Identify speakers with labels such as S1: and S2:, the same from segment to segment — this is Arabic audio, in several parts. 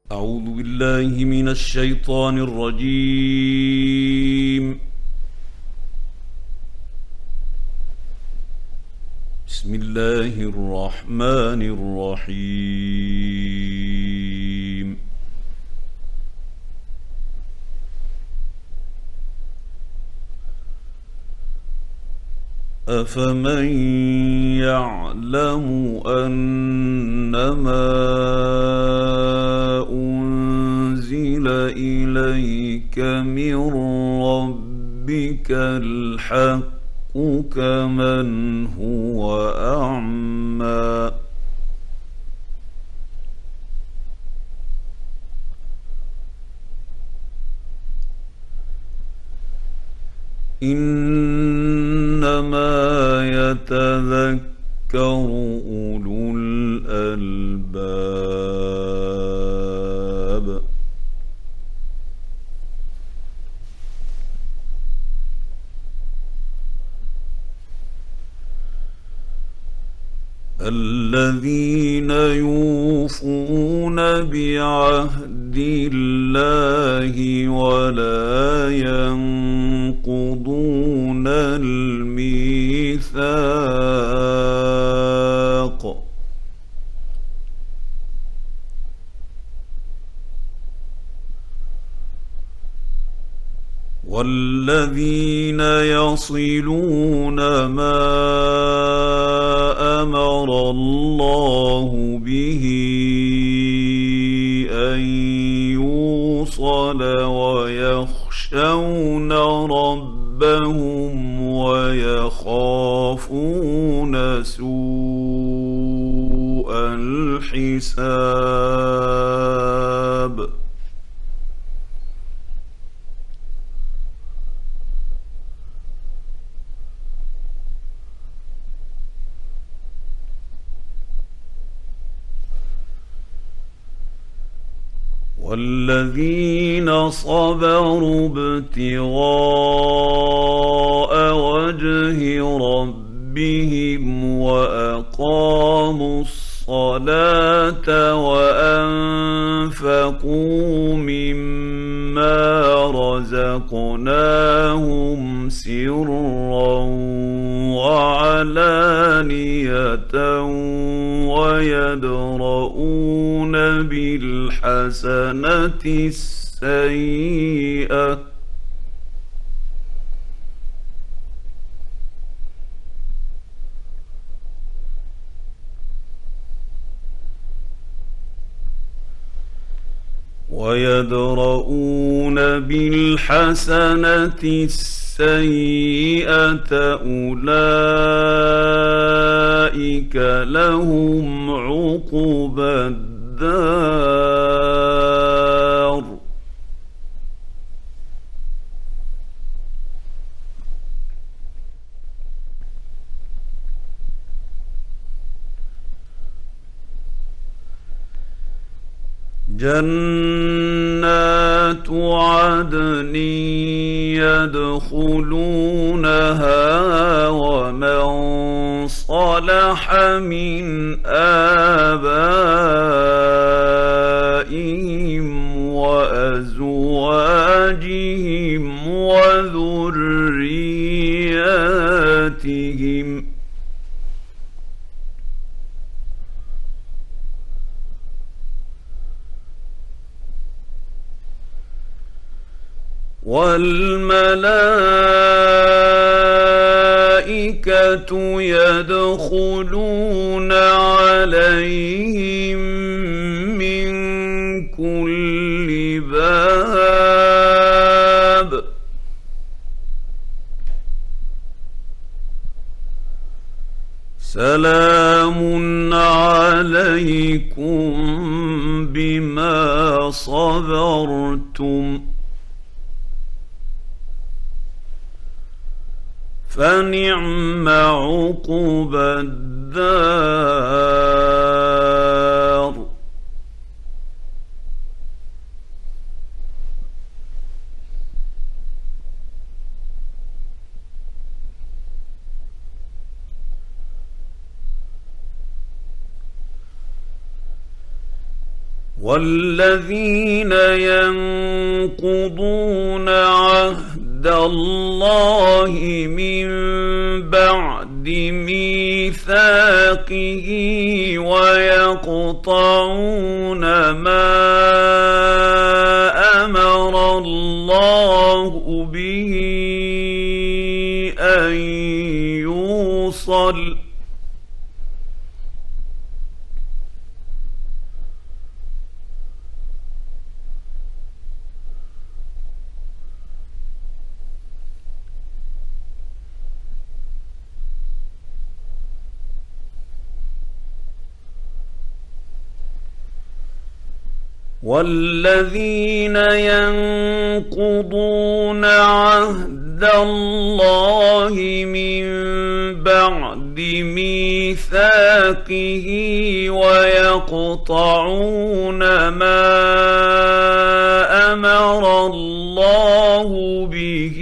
S1: أعوذ بالله من الشيطان الرجيم. بسم الله الرحمن الرحيم. أفمن يعلم أنما أنزل إليك من ربك الحق كمن هو أعمى إنما يتذكر أولو الألباب. الذين يوفون بعهد الله ولا ينقضون الميثاق والذين يصلون ما أمر الله به أن يوصل ويخشون ربهم ويخافون سوء الحساب. والذين صبروا ابتغاء وجه ربهم وأقاموا الصلاة وأنفقوا مما رزقناهم سرا وعلانية ويدرؤون بالحسنة السيئة أولئك لهم عقبى الدار. جنات عدن يدخلونها ومن صلح من آبائهم وأزواجهم وذرياتهم والملائكة يدخلون عليهم من كل باب سلام عليكم بما صبرتم فنعم عقبى الدار. والذين ينقضون عهد الله من بعد ميثاقه ويقطعون ما أمر الله به أن يوصل والذين ينقضون عهد الله من بعد ميثاقه ويقطعون ما أمر الله به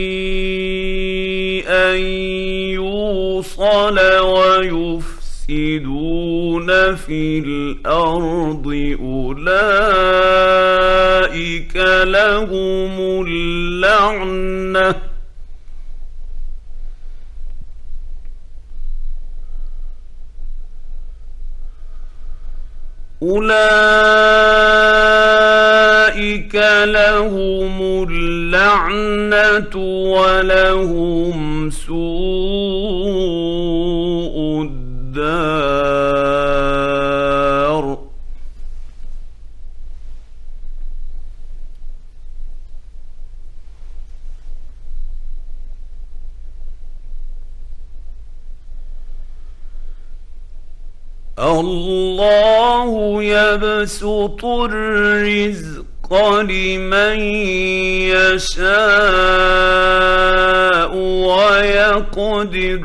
S1: أن يوصل ويفسدون في الأرض أولئك لهم اللعنة ولهم سوء الدار. الله يبسط الرزق لمن يشاء ويقدر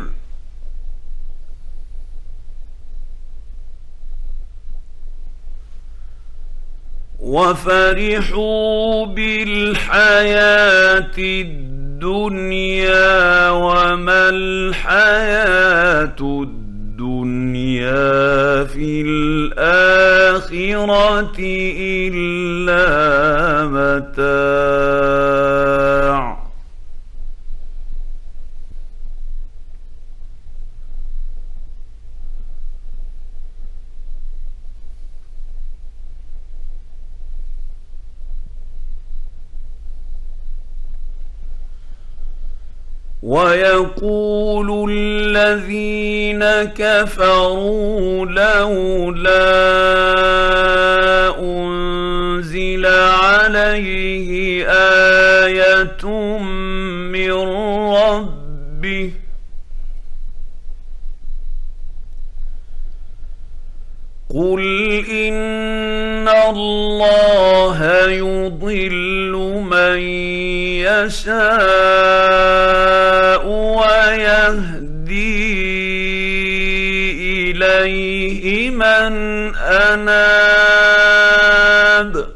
S1: وفرحوا بالحياة الدنيا وما الحياة الدنيا في الآخرة إلا متاع. ويقول الذين كفروا لولا أنزل عليه آية من ربه قل إن الله يضل من يشاء ويهدي إليه من أناب.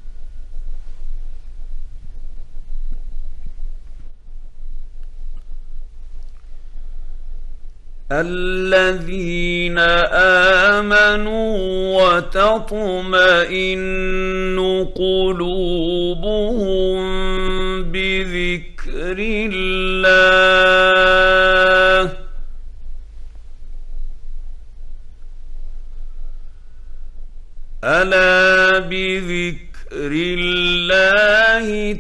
S1: الذين آمنوا وتطمئن قلوبهم بذكر الله ألا بذكر الله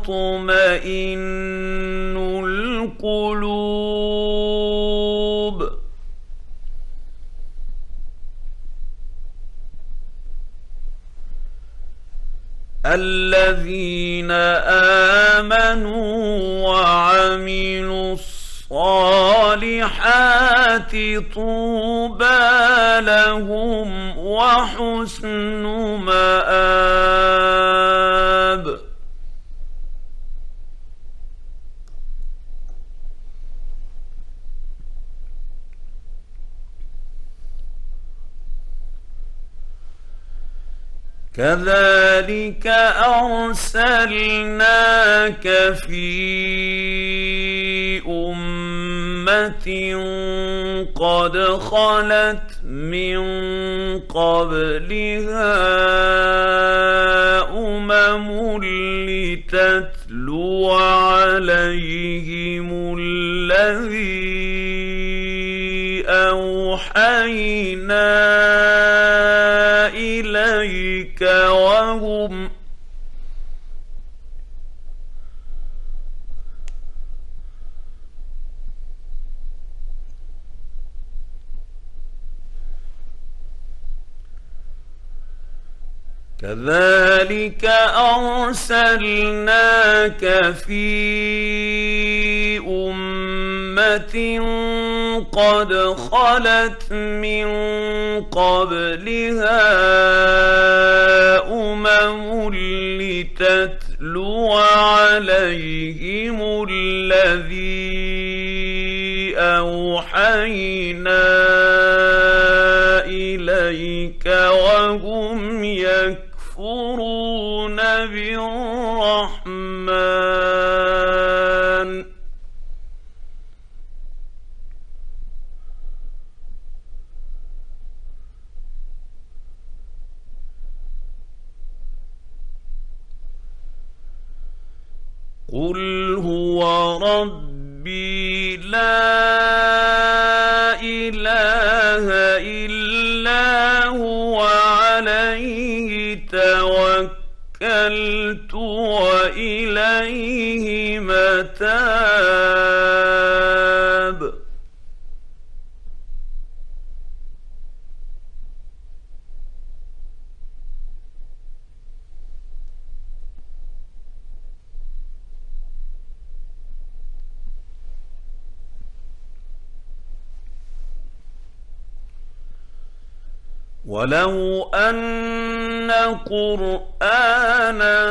S1: تطمئن القلوب. الذين آمنوا وعملوا الصالحات طوبى لهم وحسن مآب. كذلك أرسلناك في أمة قد خلت من قبلها لتتلو عليهم الذي أوحينا إليك كذلك أرسلناك في أمة قد خلت من قبلها لتتلو عليهم الذي أوحينا إليك وهم يكفرون بالرحمن قل هو ربي لا إله إلا هو عليه توكلت وإليه متاب ولو أن قرآنا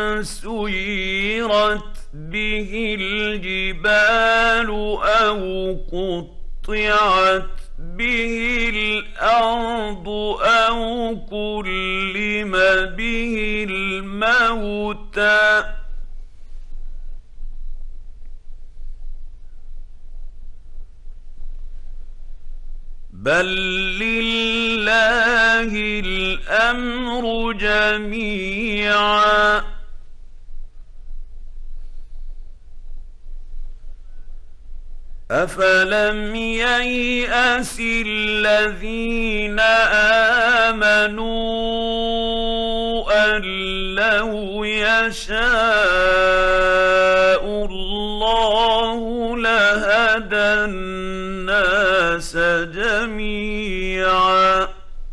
S1: سيرت به الجبال أو قطعت به الأرض أو كلم به الموتى بل لله الأمر جميعا أفلم ييأس الذين آمنوا أن لو يشاء الله لهدى الناس جميعا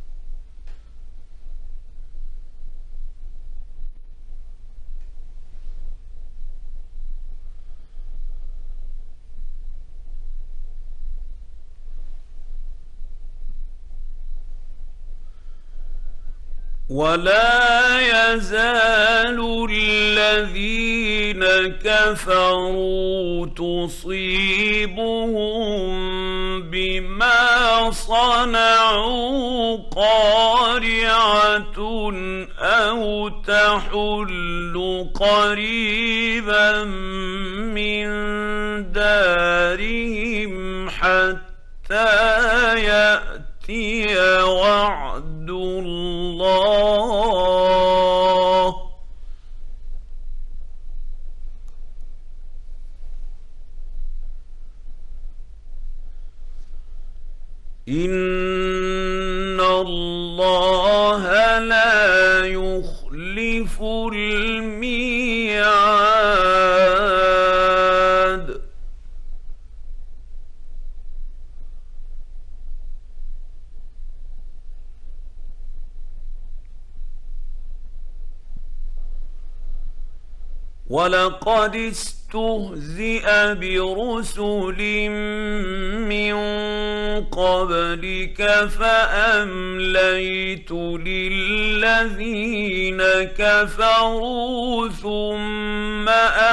S1: ولا يزال الذين كفروا تصيبهم بما صنعوا قارعة أو تحل قريبا من دارهم حتى يأتي وعد الله إن الله لا يخلف الميعاد ولقد استهزئ برسل من قبلك فأمليت للذين كفروا ثم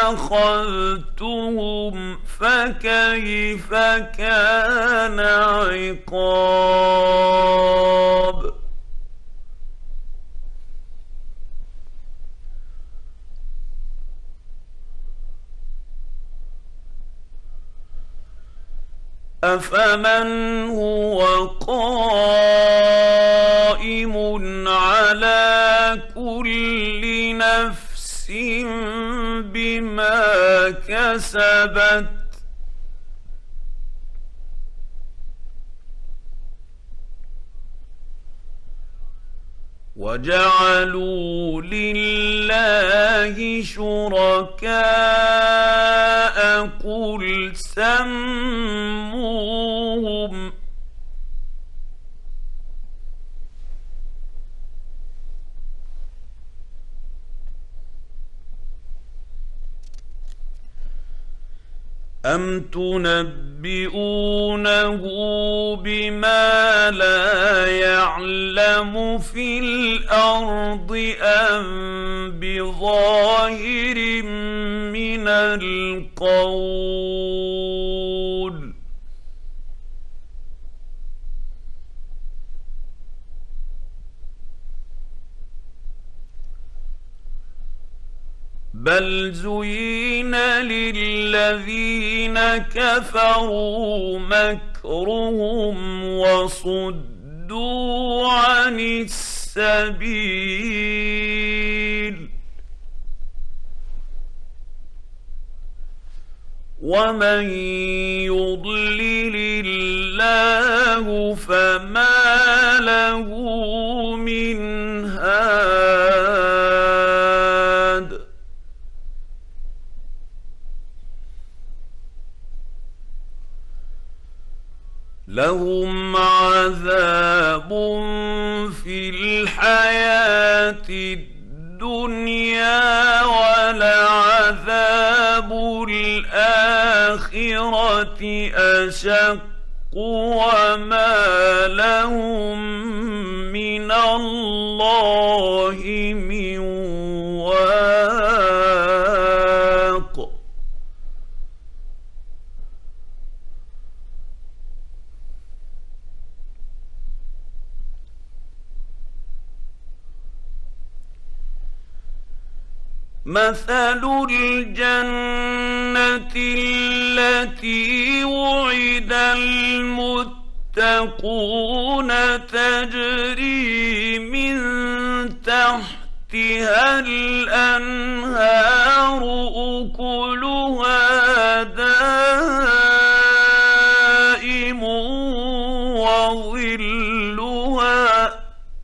S1: أخذتهم فكيف كان عقاب أفمن هو قائم على كل نفس بما كسبت وجعلوا لله شركاء قل سموهم أم تنبئونه بما لا يعلم في الأرض أم بظاهر من القول بل زين للذين كفروا مكرهم وصدوا عن السبيل ومن يضلل الله فما له من هاد لهم عذاب في الحياة الدنيا ولعذاب الآخرة أشق وما لهم من الله من واق مثل الجنة التي وعد المتقون تجري من تحتها الأنهار أكلها دائم وظلها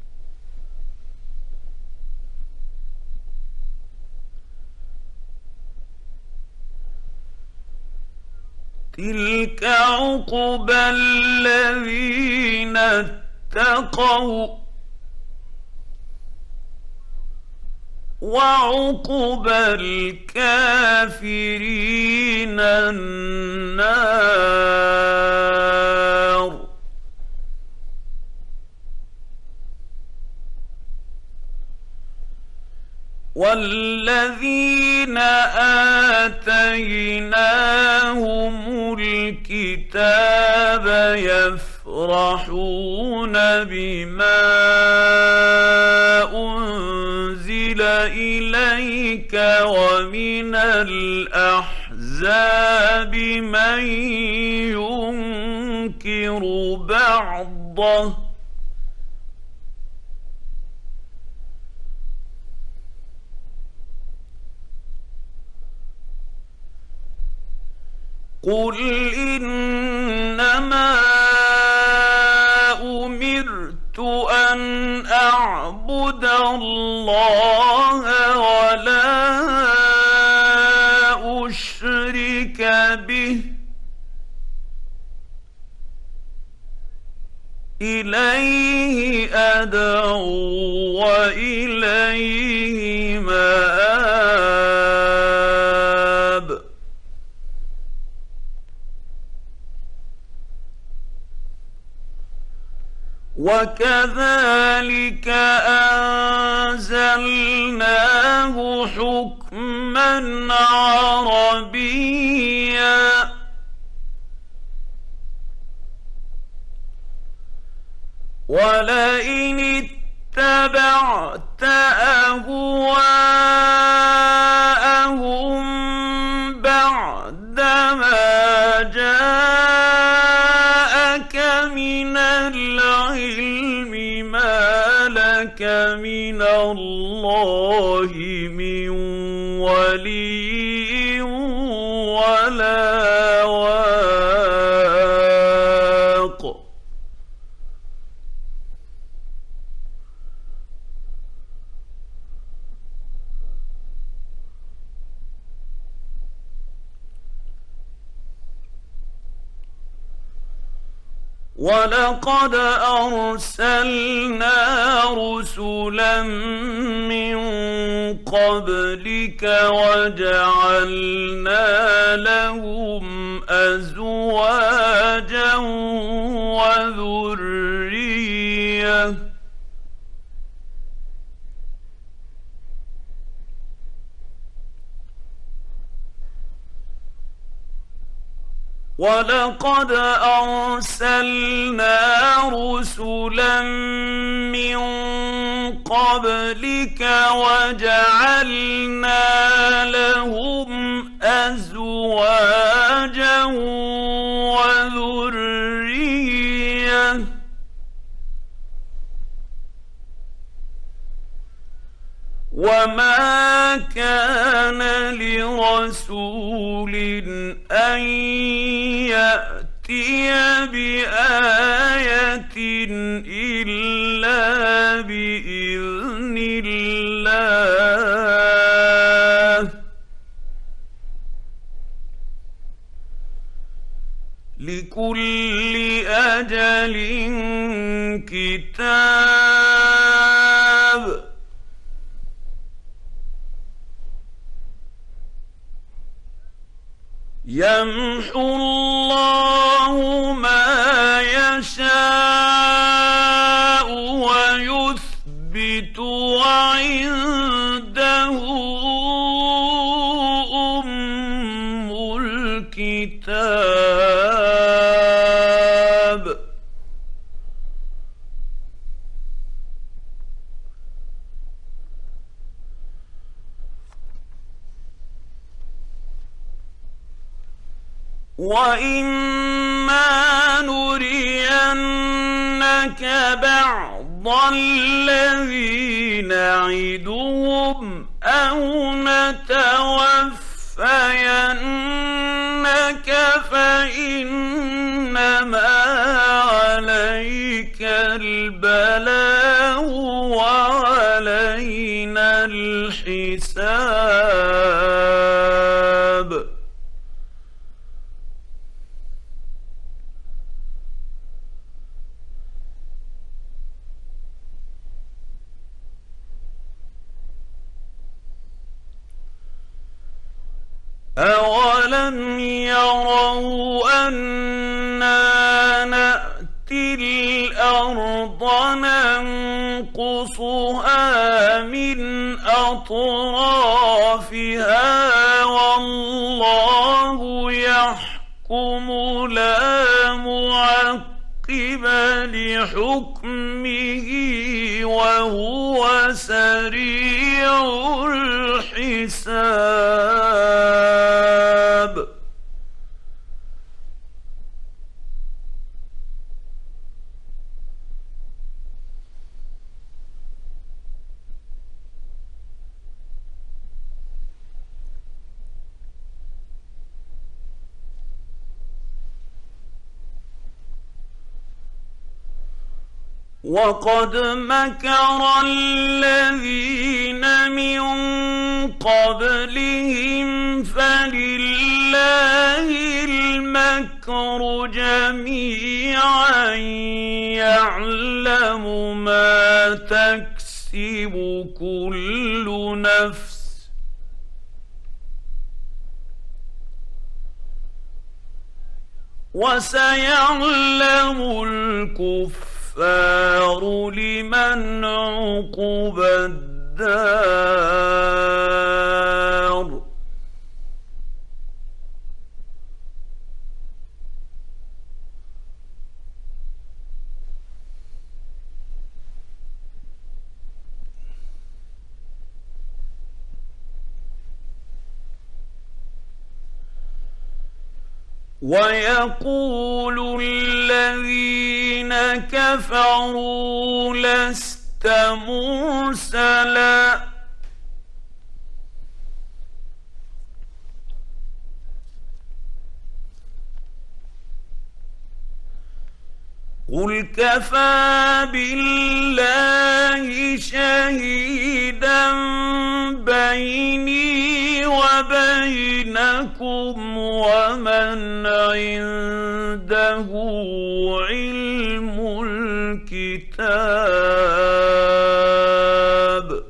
S1: تلك عقبى الذين اتقوا وعقبى الكافرين النار والذين آتيناهم الكتاب يفرحون بما أنزل إليك ومن الأحزاب من ينكر بعضه قل إنما أمرت أن أعبد الله ولا أشرك به إليه أدعو وإليه مآب وكذلك أنزلناه حكما عربيا ولئن اتبعت أهواءهم بعدما جاءك الله من ولي ولا واق. ولقد أرسلنا رسلا من قبلك وجعلنا لهم أزواجا وذرية ولقد أرسلنا رسلا من قبلك وجعلنا لهم أزواجا وذرية وما كان لرسول أن يأتي بآية إلا بإذن الله لكل أجل كتاب. يمحو الله ما يشاء ويثبت وعنده أم الكتاب. وإما نرينك بعض الذي نعدهم أو نتوفينك فإنما عليك البلاغ وعلينا الحساب. أولم يروا أنا نأتي الأرض ننقصها من أطرافها والله يحكم لا معقب لحكمه وهو سريع الحساب. وقد مكر الذين من قبلهم فلله المكر جميعا يعلم ما تكسب كل نفس وسيعلم الكفار لمن عقبى الدار. ويقول الذين كفروا لست مرسلا قل كفى بالله شهيدا بيني وبينكم ومن عنده علم الكتاب.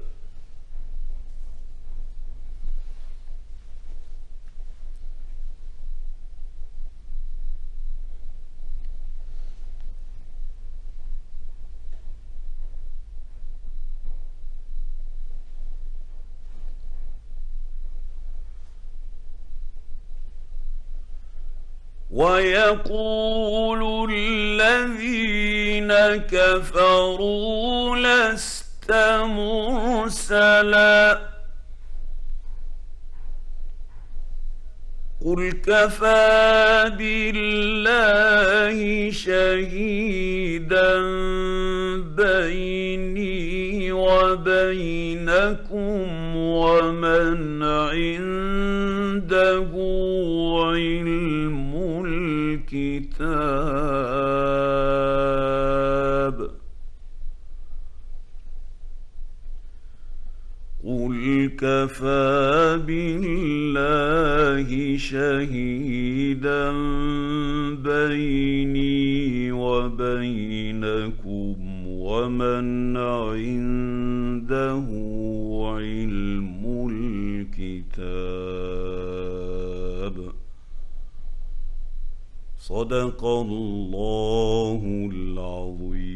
S1: ويقول الذين كفروا لست مرسلا قل كفى بالله شهيدا بيني وبينكم ومن عنده علم الكتاب. قل كفى بالله شهيدا بيني وبينكم ومن عنده علم الكتاب. صدق الله العظيم.